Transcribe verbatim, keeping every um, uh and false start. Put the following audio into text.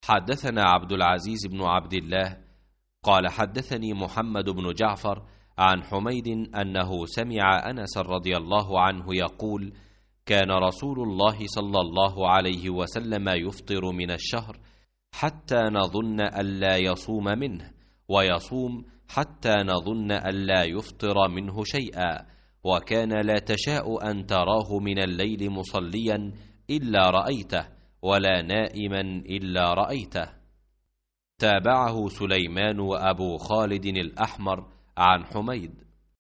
حدثنا عبد العزيز بن عبد الله قال حدثني محمد بن جعفر عن حميد أنه سمع أنس رضي الله عنه يقول: كان رسول الله صلى الله عليه وسلم يفطر من الشهر حتى نظن ألا يصوم منه، ويصوم حتى نظن ألا يفطر منه شيئا، وكان لا تشاء أن تراه من الليل مصليا إلا رأيته، ولا نائما إلا رأيته. تابعه سليمان وأبو خالد الأحمر عن حميد.